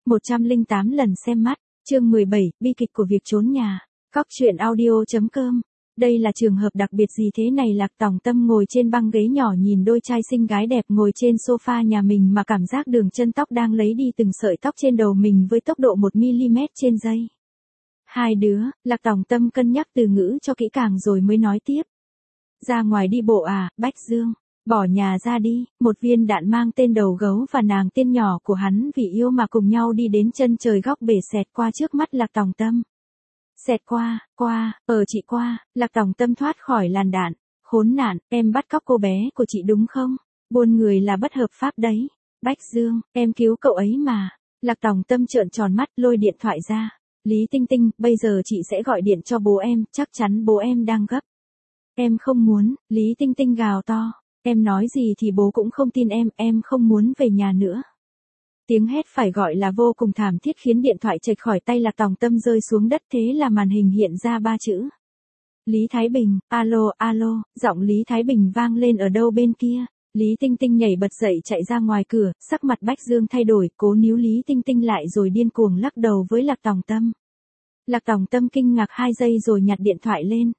108 lần xem mắt, chương 17, bi kịch của việc trốn nhà. Cóc truyện audio.com. Đây là trường hợp đặc biệt gì thế này? Lạc Tòng Tâm ngồi trên băng ghế nhỏ nhìn đôi trai xinh gái đẹp ngồi trên sofa nhà mình mà cảm giác đường chân tóc đang lấy đi từng sợi tóc trên đầu mình với tốc độ 1mm trên giây. Hai đứa, Lạc Tòng Tâm cân nhắc từ ngữ cho kỹ càng rồi mới nói tiếp. Ra ngoài đi bộ à, Bách Dương? Bỏ nhà ra đi, một viên đạn mang tên Đầu Gấu và nàng tiên nhỏ của hắn vì yêu mà cùng nhau đi đến chân trời góc bể xẹt qua trước mắt Lạc Tòng Tâm. Xẹt qua, chị qua, Lạc Tòng Tâm thoát khỏi làn đạn. Khốn nạn, em bắt cóc cô bé của chị đúng không? Buôn người là bất hợp pháp đấy. Bách Dương, em cứu cậu ấy mà. Lạc Tòng Tâm trợn tròn mắt lôi điện thoại ra. Lý Tinh Tinh, bây giờ chị sẽ gọi điện cho bố em, chắc chắn bố em đang gấp. Em không muốn, Lý Tinh Tinh gào to. Em nói gì thì bố cũng không tin em không muốn về nhà nữa. Tiếng hét phải gọi là vô cùng thảm thiết khiến điện thoại chệch khỏi tay Lạc Tòng Tâm rơi xuống đất, thế là màn hình hiện ra 3 chữ. Lý Thái Bình, alo, giọng Lý Thái Bình vang lên ở đâu bên kia. Lý Tinh Tinh nhảy bật dậy chạy ra ngoài cửa, sắc mặt Bách Dương thay đổi, cố níu Lý Tinh Tinh lại rồi điên cuồng lắc đầu với Lạc Tòng Tâm. Lạc Tòng Tâm kinh ngạc 2 giây rồi nhặt điện thoại lên.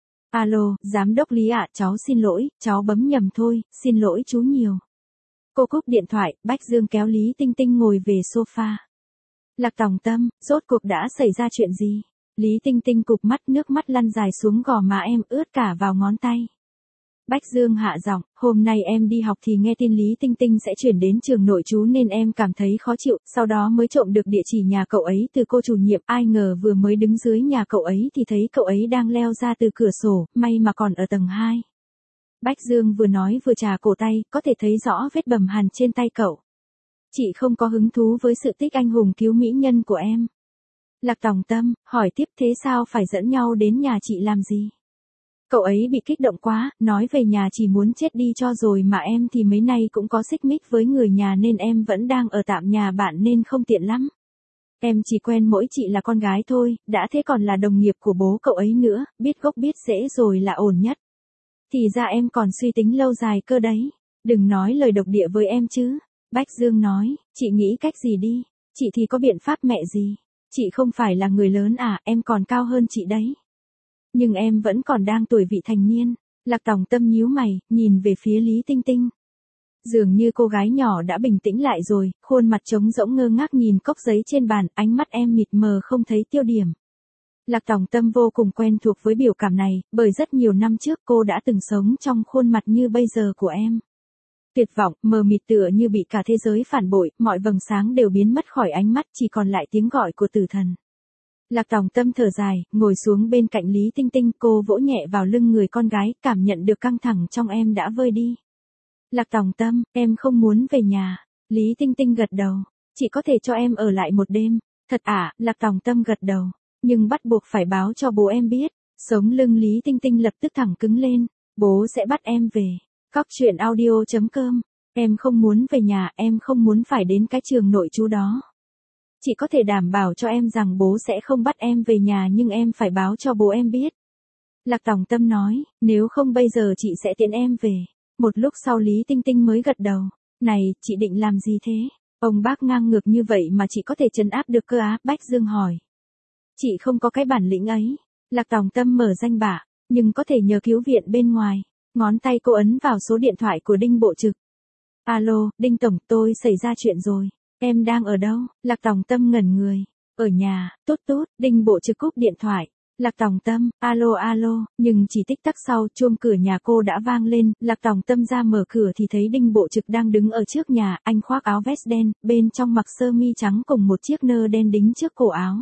Alo, giám đốc Lý ạ, cháu xin lỗi, cháu bấm nhầm thôi, xin lỗi chú nhiều. Cô cúp điện thoại, Bách Dương kéo Lý Tinh Tinh ngồi về sofa. Lạc Tòng Tâm, rốt cuộc đã xảy ra chuyện gì? Lý Tinh Tinh cụp mắt, nước mắt lăn dài xuống gò má em, ướt cả vào ngón tay. Bách Dương hạ giọng, hôm nay em đi học thì nghe tin Lý Tinh Tinh sẽ chuyển đến trường nội trú nên em cảm thấy khó chịu, sau đó mới trộm được địa chỉ nhà cậu ấy từ cô chủ nhiệm, ai ngờ vừa mới đứng dưới nhà cậu ấy thì thấy cậu ấy đang leo ra từ cửa sổ, may mà còn ở tầng 2. Bách Dương vừa nói vừa chà cổ tay, có thể thấy rõ vết bầm hằn trên tay cậu. Chị không có hứng thú với sự tích anh hùng cứu mỹ nhân của em. Lạc Tòng Tâm, hỏi tiếp thế sao phải dẫn nhau đến nhà chị làm gì? Cậu ấy bị kích động quá, nói về nhà chỉ muốn chết đi cho rồi mà em thì mấy nay cũng có xích mích với người nhà nên em vẫn đang ở tạm nhà bạn nên không tiện lắm. Em chỉ quen mỗi chị là con gái thôi, đã thế còn là đồng nghiệp của bố cậu ấy nữa, biết gốc biết rễ rồi là ổn nhất. Thì ra em còn suy tính lâu dài cơ đấy. Đừng nói lời độc địa với em chứ. Bách Dương nói, chị nghĩ cách gì đi. Chị thì có biện pháp mẹ gì. Chị không phải là người lớn à, em còn cao hơn chị đấy. Nhưng em vẫn còn đang tuổi vị thành niên. Lạc Tòng Tâm nhíu mày, nhìn về phía Lý Tinh Tinh. Dường như cô gái nhỏ đã bình tĩnh lại rồi, khuôn mặt trống rỗng ngơ ngác nhìn cốc giấy trên bàn, ánh mắt em mịt mờ không thấy tiêu điểm. Lạc Tòng Tâm vô cùng quen thuộc với biểu cảm này, bởi rất nhiều năm trước cô đã từng sống trong khuôn mặt như bây giờ của em. Tuyệt vọng, mờ mịt tựa như bị cả thế giới phản bội, mọi vầng sáng đều biến mất khỏi ánh mắt, chỉ còn lại tiếng gọi của tử thần. Lạc Tòng Tâm thở dài, ngồi xuống bên cạnh Lý Tinh Tinh, cô vỗ nhẹ vào lưng người con gái, cảm nhận được căng thẳng trong em đã vơi đi. Lạc Tòng Tâm, em không muốn về nhà. Lý Tinh Tinh gật đầu. Chị có thể cho em ở lại một đêm. Thật à, Lạc Tòng Tâm gật đầu. Nhưng bắt buộc phải báo cho bố em biết. Sống lưng Lý Tinh Tinh lập tức thẳng cứng lên. Bố sẽ bắt em về. Cóc truyện audio.com. Em không muốn về nhà, em không muốn phải đến cái trường nội trú đó. Chị có thể đảm bảo cho em rằng bố sẽ không bắt em về nhà nhưng em phải báo cho bố em biết. Lạc Tòng Tâm nói, nếu không bây giờ chị sẽ tiễn em về. Một lúc sau Lý Tinh Tinh mới gật đầu. Này, chị định làm gì thế? Ông bác ngang ngược như vậy mà chị có thể trấn áp được cơ á? Bách Dương hỏi. Chị không có cái bản lĩnh ấy. Lạc Tòng Tâm mở danh bạ, nhưng có thể nhờ cứu viện bên ngoài. Ngón tay cô ấn vào số điện thoại của Đinh Bộ Trực. Alo, Đinh Tổng, tôi xảy ra chuyện rồi. Em đang ở đâu? Lạc Tòng Tâm ngẩn người. Ở nhà, tốt, Đinh Bộ Trực cúp điện thoại. Lạc Tòng Tâm, alo, nhưng chỉ tích tắc sau, chuông cửa nhà cô đã vang lên, Lạc Tòng Tâm ra mở cửa thì thấy Đinh Bộ Trực đang đứng ở trước nhà, anh khoác áo vest đen, bên trong mặc sơ mi trắng cùng một chiếc nơ đen đính trước cổ áo.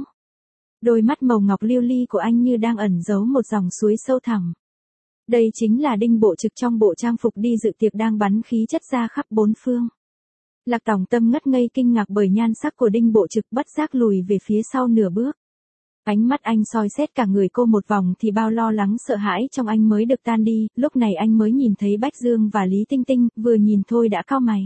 Đôi mắt màu ngọc liêu li của anh như đang ẩn giấu một dòng suối sâu thẳm. Đây chính là Đinh Bộ Trực trong bộ trang phục đi dự tiệc đang bắn khí chất ra khắp bốn phương. Lạc Tòng Tâm ngất ngây kinh ngạc bởi nhan sắc của Đinh Bộ Trực, bất giác lùi về phía sau nửa bước. Ánh mắt anh soi xét cả người cô một vòng thì bao lo lắng sợ hãi trong anh mới được tan đi, lúc này anh mới nhìn thấy Bách Dương và Lý Tinh Tinh, vừa nhìn thôi đã cau mày.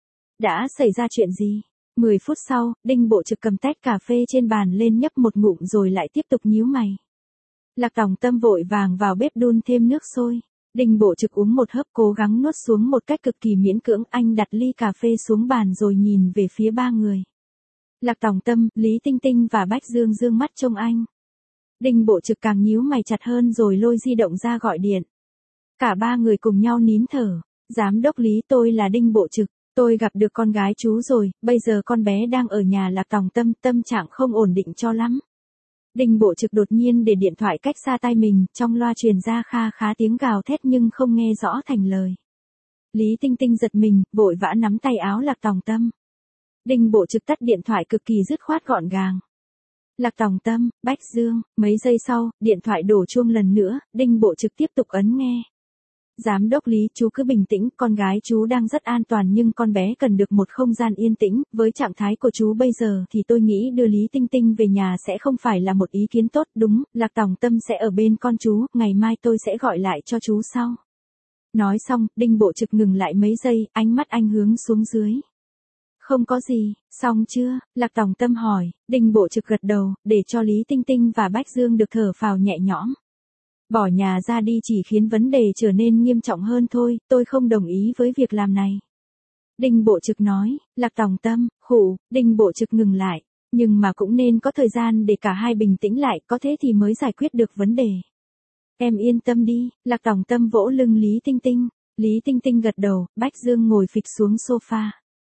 Đã xảy ra chuyện gì? 10 phút sau, Đinh Bộ Trực cầm tách cà phê trên bàn lên nhấp một ngụm rồi lại tiếp tục nhíu mày. Lạc Tòng Tâm vội vàng vào bếp đun thêm nước sôi. Đinh Bộ Trực uống một hớp cố gắng nuốt xuống một cách cực kỳ miễn cưỡng, anh đặt ly cà phê xuống bàn rồi nhìn về phía ba người. Lạc Tòng Tâm, Lý Tinh Tinh và Bách Dương dương mắt trông anh. Đinh Bộ Trực càng nhíu mày chặt hơn rồi lôi di động ra gọi điện. Cả ba người cùng nhau nín thở. Giám đốc Lý, tôi là Đinh Bộ Trực. Tôi gặp được con gái chú rồi, bây giờ con bé đang ở nhà Lạc Tòng Tâm, tâm trạng không ổn định cho lắm. Đinh Bộ Trực đột nhiên để điện thoại cách xa tai mình, trong loa truyền ra kha khá tiếng gào thét nhưng không nghe rõ thành lời. Lý Tinh Tinh giật mình, vội vã nắm tay áo Lạc Tòng Tâm. Đinh Bộ Trực tắt điện thoại cực kỳ dứt khoát gọn gàng. Lạc Tòng Tâm, Bách Dương, mấy giây sau, điện thoại đổ chuông lần nữa, Đinh Bộ Trực tiếp tục ấn nghe. Giám đốc Lý, chú cứ bình tĩnh, con gái chú đang rất an toàn nhưng con bé cần được một không gian yên tĩnh, với trạng thái của chú bây giờ thì tôi nghĩ đưa Lý Tinh Tinh về nhà sẽ không phải là một ý kiến tốt, đúng, Lạc Tòng Tâm sẽ ở bên con chú, ngày mai tôi sẽ gọi lại cho chú sau. Nói xong, Đinh Bộ Trực ngừng lại mấy giây, ánh mắt anh hướng xuống dưới. Không có gì, xong chưa? Lạc Tòng Tâm hỏi, Đinh Bộ Trực gật đầu, để cho Lý Tinh Tinh và Bách Dương được thở phào nhẹ nhõm. Bỏ nhà ra đi chỉ khiến vấn đề trở nên nghiêm trọng hơn thôi, tôi không đồng ý với việc làm này. Đinh Bộ Trực nói, Lạc Tòng Tâm, khụ, Đinh Bộ Trực ngừng lại, nhưng mà cũng nên có thời gian để cả hai bình tĩnh lại, có thế thì mới giải quyết được vấn đề. Em yên tâm đi, Lạc Tòng Tâm vỗ lưng Lý Tinh Tinh. Lý Tinh Tinh gật đầu, Bách Dương ngồi phịch xuống sofa.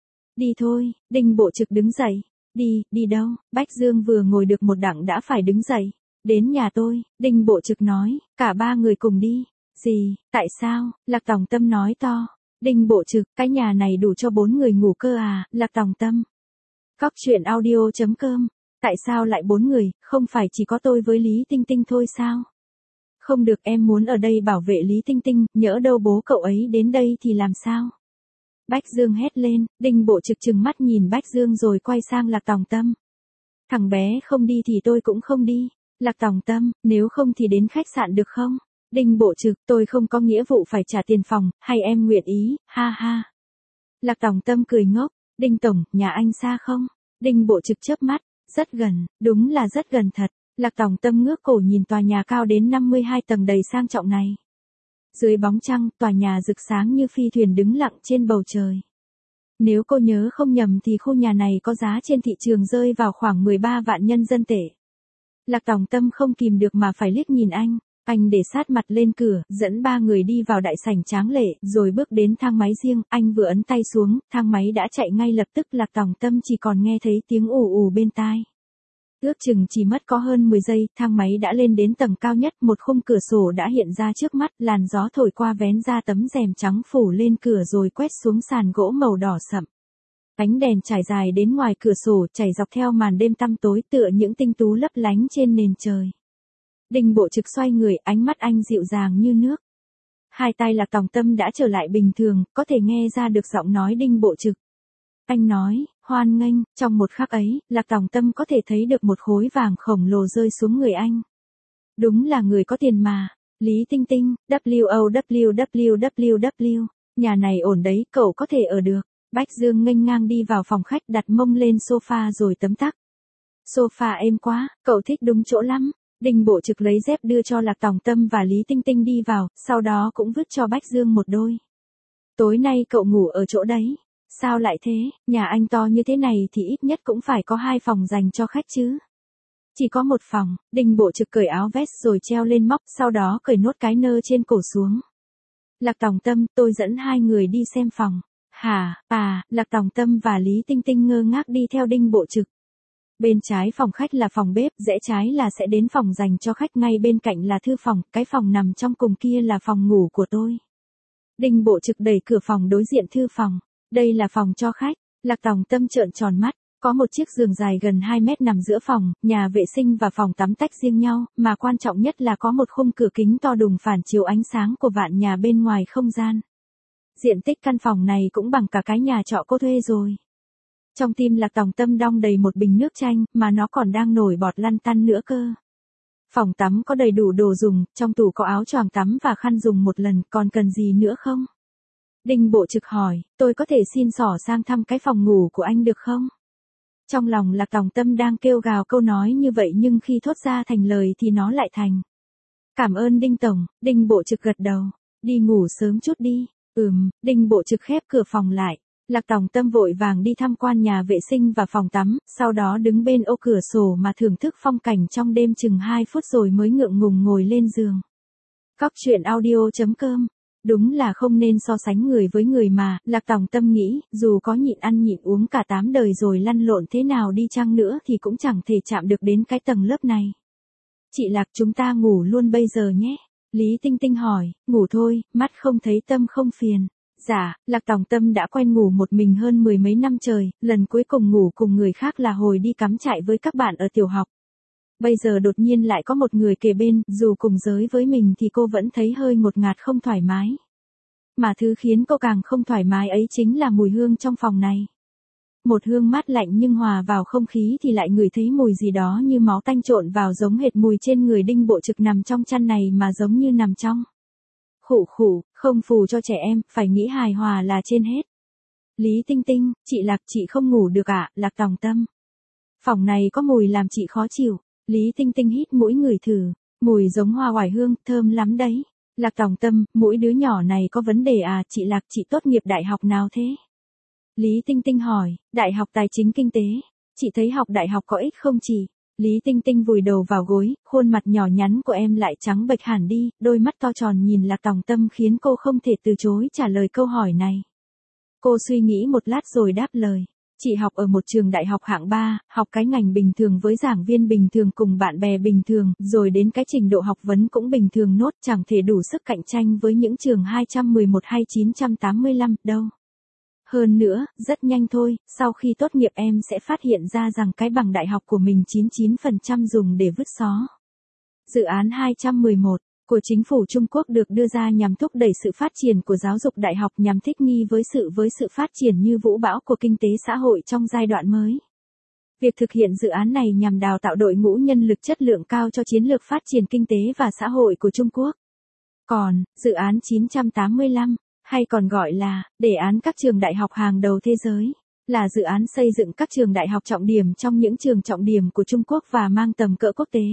Đi thôi, Đinh Bộ Trực đứng dậy. Đi đâu? Bách Dương vừa ngồi được một đặng đã phải đứng dậy. Đến nhà tôi, Đinh Bộ Trực nói, cả ba người cùng đi. Gì, tại sao? Lạc Tòng Tâm nói to. Đinh Bộ Trực, cái nhà này đủ cho 4 người ngủ cơ à? Lạc Tòng Tâm. Cóc truyện audio.com. Tại sao lại 4 người, không phải chỉ có tôi với Lý Tinh Tinh thôi sao? Không được, em muốn ở đây bảo vệ Lý Tinh Tinh, nhỡ đâu bố cậu ấy đến đây thì làm sao? Bách Dương hét lên, Đinh Bộ Trực trừng mắt nhìn Bách Dương rồi quay sang Lạc Tòng Tâm. Thằng bé không đi thì tôi cũng không đi. Lạc Tòng Tâm, nếu không thì đến khách sạn được không? Đinh Bộ Trực, tôi không có nghĩa vụ phải trả tiền phòng, hay em nguyện ý, ha ha. Lạc Tòng Tâm cười ngốc, Đinh Tổng, nhà anh xa không? Đinh Bộ Trực chớp mắt, rất gần, đúng là rất gần thật. Lạc Tòng Tâm ngước cổ nhìn tòa nhà cao đến 52 tầng đầy sang trọng này. Dưới bóng trăng, tòa nhà rực sáng như phi thuyền đứng lặng trên bầu trời. Nếu cô nhớ không nhầm thì khu nhà này có giá trên thị trường rơi vào khoảng 13 vạn nhân dân tệ. Lạc Tòng Tâm không kìm được mà phải liếc nhìn anh. Anh để sát mặt lên cửa, dẫn ba người đi vào đại sảnh tráng lệ, rồi bước đến thang máy riêng, anh vừa ấn tay xuống, thang máy đã chạy ngay lập tức. Lạc Tòng Tâm chỉ còn nghe thấy tiếng ù ù bên tai. Ước chừng chỉ mất có hơn 10 giây, thang máy đã lên đến tầng cao nhất, một khung cửa sổ đã hiện ra trước mắt, làn gió thổi qua vén ra tấm rèm trắng phủ lên cửa rồi quét xuống sàn gỗ màu đỏ sậm. Ánh đèn trải dài đến ngoài cửa sổ, chảy dọc theo màn đêm tăm tối tựa những tinh tú lấp lánh trên nền trời. Đinh Bộ Trực xoay người, ánh mắt anh dịu dàng như nước. Hai tay Lạc Tòng Tâm đã trở lại bình thường, có thể nghe ra được giọng nói Đinh Bộ Trực. Anh nói, hoan nghênh, trong một khắc ấy, Lạc Tòng Tâm có thể thấy được một khối vàng khổng lồ rơi xuống người anh. Đúng là người có tiền mà. Lý Tinh Tinh, WOWWWW, nhà này ổn đấy, cậu có thể ở được. Bách Dương nghênh ngang đi vào phòng khách đặt mông lên sofa rồi tấm tắc. Sofa êm quá, cậu thích đúng chỗ lắm. Đinh Bộ Trực lấy dép đưa cho Lạc Tòng Tâm và Lý Tinh Tinh đi vào, sau đó cũng vứt cho Bách Dương một đôi. Tối nay cậu ngủ ở chỗ đấy. Sao lại thế, nhà anh to như thế này thì ít nhất cũng phải có 2 phòng dành cho khách chứ. Chỉ có 1 phòng, Đinh Bộ Trực cởi áo vest rồi treo lên móc, sau đó cởi nốt cái nơ trên cổ xuống. Lạc Tòng Tâm, tôi dẫn 2 người đi xem phòng. Hả, Lạc Tòng Tâm và Lý Tinh Tinh ngơ ngác đi theo Đinh Bộ Trực. Bên trái phòng khách là phòng bếp, rẽ trái là sẽ đến phòng dành cho khách, ngay bên cạnh là thư phòng, cái phòng nằm trong cùng kia là phòng ngủ của tôi. Đinh Bộ Trực đẩy cửa phòng đối diện thư phòng. Đây là phòng cho khách. Lạc Tòng Tâm trợn tròn mắt, có một chiếc giường dài gần 2 mét nằm giữa phòng, nhà vệ sinh và phòng tắm tách riêng nhau, mà quan trọng nhất là có một khung cửa kính to đùng phản chiếu ánh sáng của vạn nhà bên ngoài không gian. Diện tích căn phòng này cũng bằng cả cái nhà trọ cô thuê rồi. Trong tim Lạc Tòng Tâm đong đầy một bình nước chanh, mà nó còn đang nổi bọt lăn tăn nữa cơ. Phòng tắm có đầy đủ đồ dùng, trong tủ có áo choàng tắm và khăn dùng một lần, còn cần gì nữa không? Đinh Bộ Trực hỏi, tôi có thể xin xỏ sang thăm cái phòng ngủ của anh được không? Trong lòng Lạc Tòng Tâm đang kêu gào câu nói như vậy nhưng khi thốt ra thành lời thì nó lại thành. Cảm ơn Đinh Tổng. Đinh Bộ Trực gật đầu. Đi ngủ sớm chút đi. Đinh Bộ Trực khép cửa phòng lại. Lạc Tòng Tâm vội vàng đi tham quan nhà vệ sinh và phòng tắm, sau đó đứng bên ô cửa sổ mà thưởng thức phong cảnh trong đêm chừng 2 phút rồi mới ngượng ngùng ngồi lên giường. Cóc truyện audio.com. Đúng là không nên so sánh người với người mà, Lạc Tòng Tâm nghĩ, dù có nhịn ăn nhịn uống cả 8 đời rồi lăn lộn thế nào đi chăng nữa thì cũng chẳng thể chạm được đến cái tầng lớp này. Chị Lạc, chúng ta ngủ luôn bây giờ nhé. Lý Tinh Tinh hỏi, ngủ thôi, mắt không thấy tâm không phiền. Dạ, Lạc Tòng Tâm đã quen ngủ một mình hơn 10 mấy năm trời, lần cuối cùng ngủ cùng người khác là hồi đi cắm trại với các bạn ở tiểu học. Bây giờ đột nhiên lại có một người kề bên, dù cùng giới với mình thì cô vẫn thấy hơi ngột ngạt không thoải mái. Mà thứ khiến cô càng không thoải mái ấy chính là mùi hương trong phòng này. Một hương mát lạnh nhưng hòa vào không khí thì lại ngửi thấy mùi gì đó như máu tanh trộn vào, giống hệt mùi trên người Đinh Bộ Trực nằm trong chăn này mà giống như nằm trong. Khụ khụ, không phù cho trẻ em, phải nghĩ hài hòa là trên hết. Lý Tinh Tinh, chị Lạc, chị không ngủ được ạ, Lạc Tòng Tâm. Phòng này có mùi làm chị khó chịu. Lý Tinh Tinh hít mũi ngửi thử, mùi giống hoa oải hương, thơm lắm đấy. Lạc Tòng Tâm, mũi đứa nhỏ này có vấn đề à, chị Lạc, chị tốt nghiệp đại học nào thế? Lý Tinh Tinh hỏi, Đại học Tài chính Kinh tế. Chị thấy học đại học có ích không chị? Lý Tinh Tinh vùi đầu vào gối, khuôn mặt nhỏ nhắn của em lại trắng bệch hẳn đi, đôi mắt to tròn nhìn Lạc Tòng Tâm khiến cô không thể từ chối trả lời câu hỏi này. Cô suy nghĩ một lát rồi đáp lời. Chị học ở một trường đại học hạng 3, học cái ngành bình thường với giảng viên bình thường cùng bạn bè bình thường, rồi đến cái trình độ học vấn cũng bình thường nốt, chẳng thể đủ sức cạnh tranh với những trường 211 hay 985 đâu. Hơn nữa, rất nhanh thôi, sau khi tốt nghiệp em sẽ phát hiện ra rằng cái bằng đại học của mình 99% dùng để vứt xó. Dự án 211 của chính phủ Trung Quốc được đưa ra nhằm thúc đẩy sự phát triển của giáo dục đại học, nhằm thích nghi với sự phát triển như vũ bão của kinh tế xã hội trong giai đoạn mới. Việc thực hiện dự án này nhằm đào tạo đội ngũ nhân lực chất lượng cao cho chiến lược phát triển kinh tế và xã hội của Trung Quốc. Còn, dự án 985, hay còn gọi là đề án các trường đại học hàng đầu thế giới, là dự án xây dựng các trường đại học trọng điểm trong những trường trọng điểm của Trung Quốc và mang tầm cỡ quốc tế.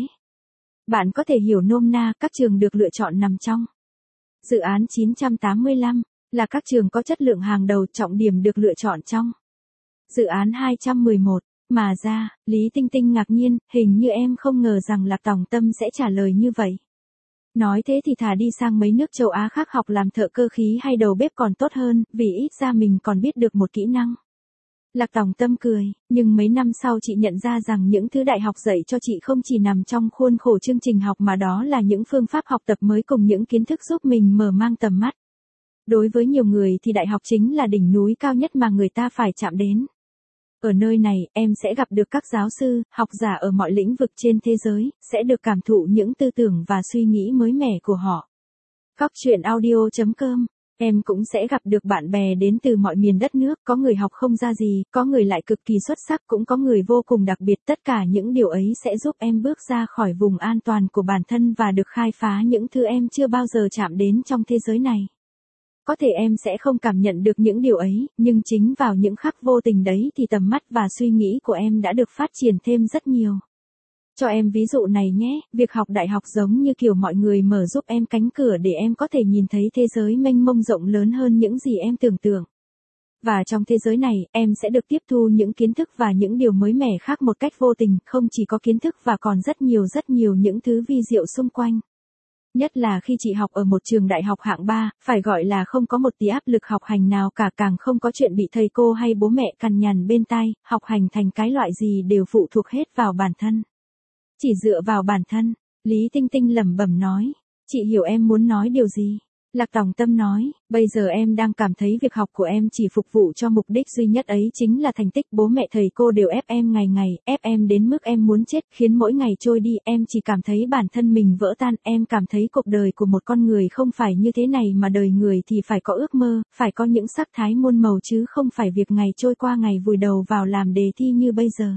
Bạn có thể hiểu nôm na các trường được lựa chọn nằm trong dự án 985, là các trường có chất lượng hàng đầu trọng điểm được lựa chọn trong dự án 211. Mà ra, Lý Tinh Tinh ngạc nhiên, hình như em không ngờ rằng Lạc Tòng Tâm sẽ trả lời như vậy. Nói thế thì thà đi sang mấy nước châu Á khác học làm thợ cơ khí hay đầu bếp còn tốt hơn, vì ít ra mình còn biết được một kỹ năng. Lạc Tòng Tâm cười, nhưng mấy năm sau chị nhận ra rằng những thứ đại học dạy cho chị không chỉ nằm trong khuôn khổ chương trình học mà đó là những phương pháp học tập mới cùng những kiến thức giúp mình mở mang tầm mắt. Đối với nhiều người thì đại học chính là đỉnh núi cao nhất mà người ta phải chạm đến. Ở nơi này, em sẽ gặp được các giáo sư, học giả ở mọi lĩnh vực trên thế giới, sẽ được cảm thụ những tư tưởng và suy nghĩ mới mẻ của họ. Cóc truyện audio.com. Em cũng sẽ gặp được bạn bè đến từ mọi miền đất nước, có người học không ra gì, có người lại cực kỳ xuất sắc, cũng có người vô cùng đặc biệt. Tất cả những điều ấy sẽ giúp em bước ra khỏi vùng an toàn của bản thân và được khai phá những thứ em chưa bao giờ chạm đến trong thế giới này. Có thể em sẽ không cảm nhận được những điều ấy, nhưng chính vào những khắc vô tình đấy thì tầm mắt và suy nghĩ của em đã được phát triển thêm rất nhiều. Cho em ví dụ này nhé, việc học đại học giống như kiểu mọi người mở giúp em cánh cửa để em có thể nhìn thấy thế giới mênh mông rộng lớn hơn những gì em tưởng tượng. Và trong thế giới này, em sẽ được tiếp thu những kiến thức và những điều mới mẻ khác một cách vô tình, không chỉ có kiến thức và còn rất nhiều những thứ vi diệu xung quanh. Nhất là khi chị học ở một trường đại học hạng 3, phải gọi là không có một tí áp lực học hành nào cả, càng không có chuyện bị thầy cô hay bố mẹ cằn nhằn bên tai, học hành thành cái loại gì đều phụ thuộc hết vào bản thân. Chỉ dựa vào bản thân, Lý Tinh Tinh lẩm bẩm nói, chị hiểu em muốn nói điều gì. Lạc Tòng Tâm nói, bây giờ em đang cảm thấy việc học của em chỉ phục vụ cho mục đích duy nhất ấy chính là thành tích, bố mẹ thầy cô đều ép em ngày, ép em đến mức em muốn chết, khiến mỗi ngày trôi đi em chỉ cảm thấy bản thân mình vỡ tan, em cảm thấy cuộc đời của một con người không phải như thế này mà đời người thì phải có ước mơ, phải có những sắc thái muôn màu chứ không phải việc ngày trôi qua ngày vùi đầu vào làm đề thi như bây giờ.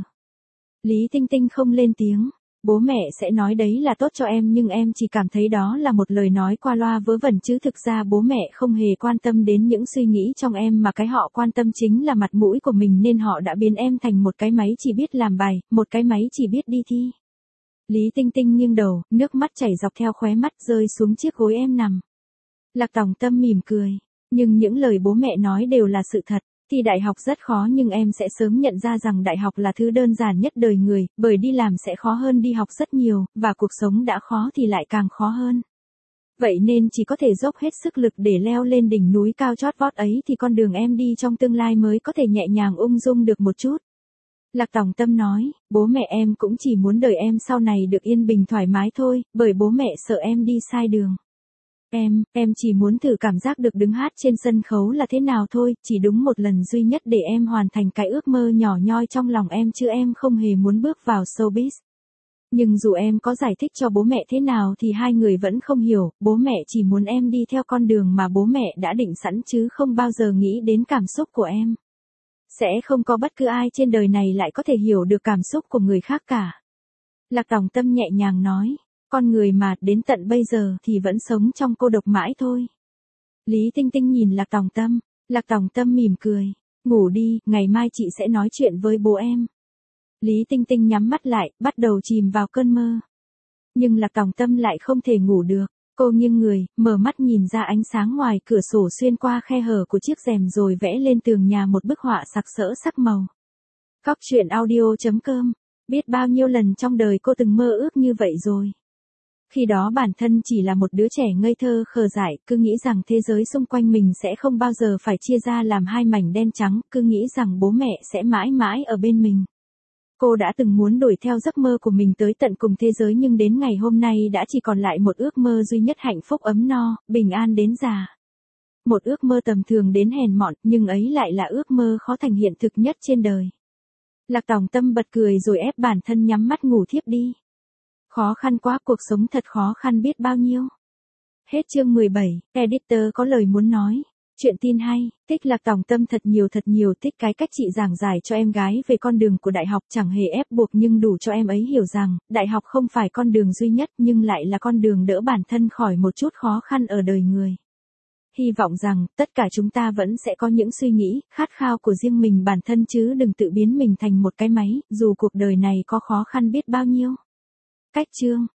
Lý Tinh Tinh không lên tiếng. Bố mẹ sẽ nói đấy là tốt cho em nhưng em chỉ cảm thấy đó là một lời nói qua loa vớ vẩn chứ thực ra bố mẹ không hề quan tâm đến những suy nghĩ trong em mà cái họ quan tâm chính là mặt mũi của mình nên họ đã biến em thành một cái máy chỉ biết làm bài, một cái máy chỉ biết đi thi. Lý Tinh Tinh nghiêng đầu, nước mắt chảy dọc theo khóe mắt rơi xuống chiếc gối em nằm. Lạc Tòng Tâm mỉm cười, nhưng những lời bố mẹ nói đều là sự thật. Thi đại học rất khó nhưng em sẽ sớm nhận ra rằng đại học là thứ đơn giản nhất đời người, bởi đi làm sẽ khó hơn đi học rất nhiều, và cuộc sống đã khó thì lại càng khó hơn. Vậy nên chỉ có thể dốc hết sức lực để leo lên đỉnh núi cao chót vót ấy thì con đường em đi trong tương lai mới có thể nhẹ nhàng ung dung được một chút. Lạc Tòng Tâm nói, bố mẹ em cũng chỉ muốn đời em sau này được yên bình thoải mái thôi, bởi bố mẹ sợ em đi sai đường. Em chỉ muốn thử cảm giác được đứng hát trên sân khấu là thế nào thôi, chỉ đúng một lần duy nhất để em hoàn thành cái ước mơ nhỏ nhoi trong lòng em chứ em không hề muốn bước vào showbiz. Nhưng dù em có giải thích cho bố mẹ thế nào thì hai người vẫn không hiểu, bố mẹ chỉ muốn em đi theo con đường mà bố mẹ đã định sẵn chứ không bao giờ nghĩ đến cảm xúc của em. Sẽ không có bất cứ ai trên đời này lại có thể hiểu được cảm xúc của người khác cả. Lạc Tòng Tâm nhẹ nhàng nói, con người mà đến tận bây giờ thì vẫn sống trong cô độc mãi thôi. Lý Tinh Tinh nhìn Lạc Tòng Tâm mỉm cười, ngủ đi, ngày mai chị sẽ nói chuyện với bố em. Lý Tinh Tinh nhắm mắt lại, bắt đầu chìm vào cơn mơ. Nhưng Lạc Tòng Tâm lại không thể ngủ được. Cô nghiêng người, mở mắt nhìn ra ánh sáng ngoài cửa sổ xuyên qua khe hở của chiếc rèm rồi vẽ lên tường nhà một bức họa sặc sỡ sắc màu. Cóc truyện audio.com. Biết bao nhiêu lần trong đời cô từng mơ ước như vậy rồi. Khi đó bản thân chỉ là một đứa trẻ ngây thơ khờ dại, cứ nghĩ rằng thế giới xung quanh mình sẽ không bao giờ phải chia ra làm hai mảnh đen trắng, cứ nghĩ rằng bố mẹ sẽ mãi mãi ở bên mình. Cô đã từng muốn đuổi theo giấc mơ của mình tới tận cùng thế giới nhưng đến ngày hôm nay đã chỉ còn lại một ước mơ duy nhất, hạnh phúc ấm no, bình an đến già. Một ước mơ tầm thường đến hèn mọn, nhưng ấy lại là ước mơ khó thành hiện thực nhất trên đời. Lạc Tòng Tâm bật cười rồi ép bản thân nhắm mắt ngủ thiếp đi. Khó khăn quá, cuộc sống thật khó khăn biết bao nhiêu. Hết chương 17, editor có lời muốn nói. Chuyện tin hay, thích Lạc Tòng Tâm thật nhiều, thích cái cách chị giảng giải cho em gái về con đường của đại học, chẳng hề ép buộc nhưng đủ cho em ấy hiểu rằng, đại học không phải con đường duy nhất nhưng lại là con đường đỡ bản thân khỏi một chút khó khăn ở đời người. Hy vọng rằng, tất cả chúng ta vẫn sẽ có những suy nghĩ, khát khao của riêng mình bản thân chứ đừng tự biến mình thành một cái máy, dù cuộc đời này có khó khăn biết bao nhiêu. Cách chương